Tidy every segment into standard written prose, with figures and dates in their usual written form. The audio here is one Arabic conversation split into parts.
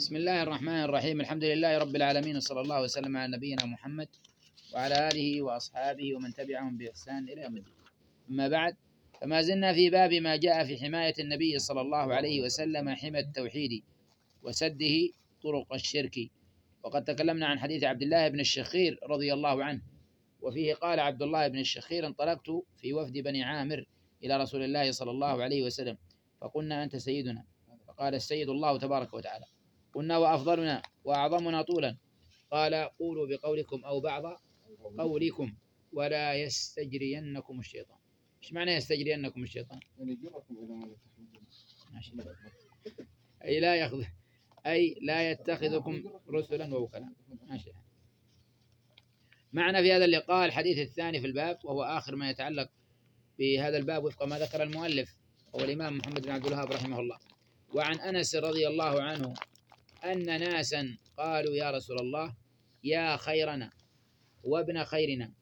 بسم الله الرحمن الرحيم. الحمد لله رب العالمين، وصلى الله وسلم على نبينا محمد وعلى آله وأصحابه ومن تبعهم بإحسان إلى يوم الدين. أما بعد، فما زلنا في باب ما جاء في حماية النبي صلى الله عليه وسلم حمى التوحيد وسده طرق الشرك. وقد تكلمنا عن حديث عبد الله بن الشخير رضي الله عنه، وفيه قال عبد الله بن الشخير: انطلقت في وفد بني عامر إلى رسول الله صلى الله عليه وسلم فقلنا: أنت سيدنا. فقال: السيد الله تبارك وتعالى. قلنا: وأفضلنا وأعظمنا طولا؟ قال: قولوا بقولكم أو بعض قولكم ولا يستجرينكم الشيطان. ايش معنى يستجرينكم الشيطان؟ أي لا يتخذكم رسلا ووكلاء. معنا في هذا اللقاء الحديث الثاني في الباب، وهو آخر ما يتعلق بهذا الباب وفق ما ذكر المؤلف هو الإمام محمد بن عبد الوهاب رحمه الله. وعن أنس رضي الله عنه أن ناسا قالوا: يا رسول الله، يا خيرنا وابن خيرنا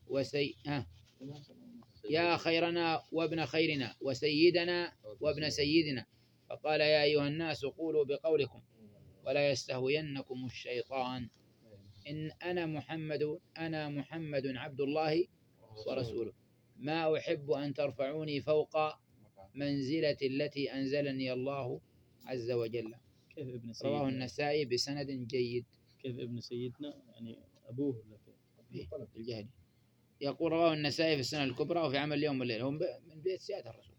يا خيرنا وابن خيرنا وسيدنا وابن سيدنا. فقال: يا أيها الناس، قولوا بقولكم ولا يستهوينكم الشيطان. إن أنا محمد عبد الله ورسوله، ما أحب أن ترفعوني فوق منزلة التي أنزلني الله عز وجل. كيف ابن سيدنا؟ رواه النسائي بسند جيد. كيف ابن سيدنا؟ يعني أبوه ولا كيف؟ الجهلي. يقول: رواه النسائي في السنة الكبرى وفي عمل اليوم والليل، هم من بيت سيادة الرسول.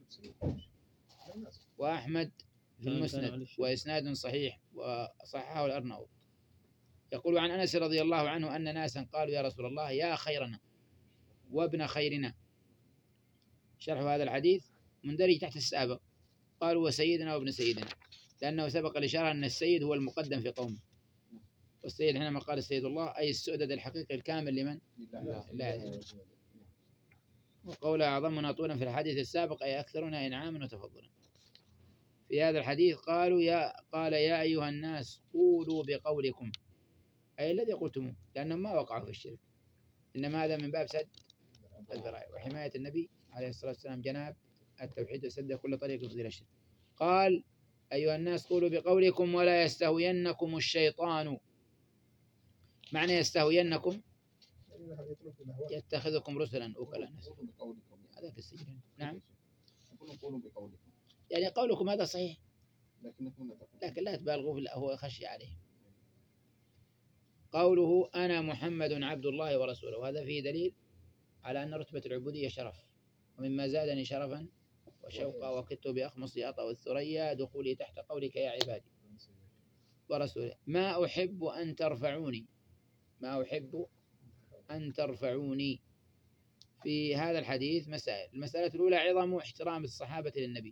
وأحمد في المسند وإسناد صحيح وصححه الأرناؤوط. يقول عن أنس رضي الله عنه أن ناسا قالوا: يا رسول الله، يا خيرنا وابن خيرنا. شرح هذا الحديث مندرج تحت السابق. قالوا: وسيدنا وابن سيدنا، لأنه سبق الإشارة أن السيد هو المقدم في قومه، والسيد حينما قال السيد الله أي السؤدد الحقيقي الكامل لمن؟ لا. وقول أعظمنا طولا في الحديث السابق أي أكثرنا إنعاما وتفضلا. في هذا الحديث قال: يا أيها الناس، قولوا بقولكم، أي الذي قلتموه، لأنهم ما وقعوا في الشرك، إنما هذا من باب سد الذرائع وحماية النبي عليه الصلاة والسلام جناب التوحيد وسد كل طريق يفضي إلى الشرك. قال: أيها الناس، قولوا بقولكم ولا يستهوينكم الشيطان. معنى يستهوينكم يتخذكم رسلا وكلاء. هذا في السجن. نعم، يعني قولكم هذا صحيح، لكن لا تبالغوا، هو خشي عليه. قوله: أنا محمد عبد الله ورسوله، وهذا فيه دليل على أن رتبة العبودية شرف، ومما زادني شرفا وشوقا وكدت بأخمصي أطأ الثريا دخولي تحت قولك يا عبادي ورسوله. ما أحب أن ترفعوني. في هذا الحديث مسائل. المسألة الأولى: عظم احترام الصحابة للنبي.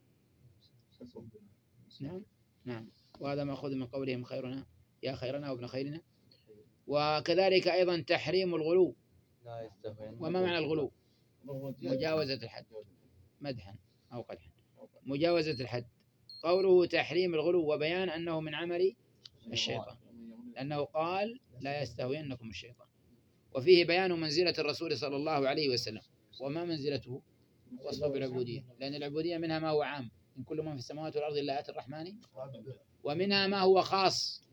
نعم، وهذا مأخوذ من قولهم خيرنا يا خيرنا وابن خيرنا. وكذلك أيضا تحريم الغلو. وما معنى الغلو؟ مجاوزة الحد، مدحا أو قدحا، مجاوزة الحد. قوله تحريم الغلو وبيان أنه من عمل الشيطان، لأنه قال: لا يستهوينكم الشيطان. وفيه بيان منزلة الرسول صلى الله عليه وسلم. وما منزلته؟ وصفه بالعبودية، لأن العبودية منها ما هو عام: إن كل من في السماوات والأرض إلا آتي الرحمن. ومنها ما هو خاص،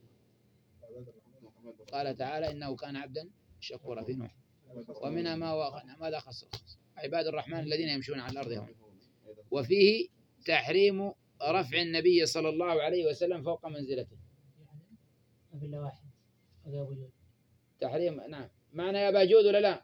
قال تعالى: إنه كان عبدا شكورا في نوح. ومنها ما هو ماذا خص؟ عباد الرحمن الذين يمشون على الأرض هون. وفيه تحريم رفع النبي صلى الله عليه وسلم فوق منزلته. تحريم، نعم، معنى يا باجود ولا لا؟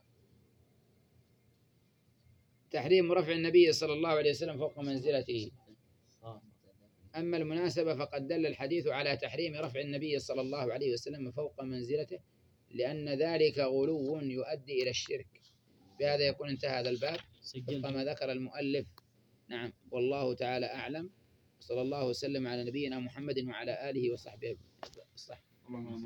تحريم رفع النبي صلى الله عليه وسلم فوق منزلته. أما المناسبة فقد دل الحديث على تحريم رفع النبي صلى الله عليه وسلم فوق منزلته، لأن ذلك غلو يؤدي إلى الشرك. بهذا يكون انتهى هذا الباب كما ذكر المؤلف. نعم، والله تعالى أعلم. صلى الله وسلم على نبينا محمد وعلى آله وصحبه.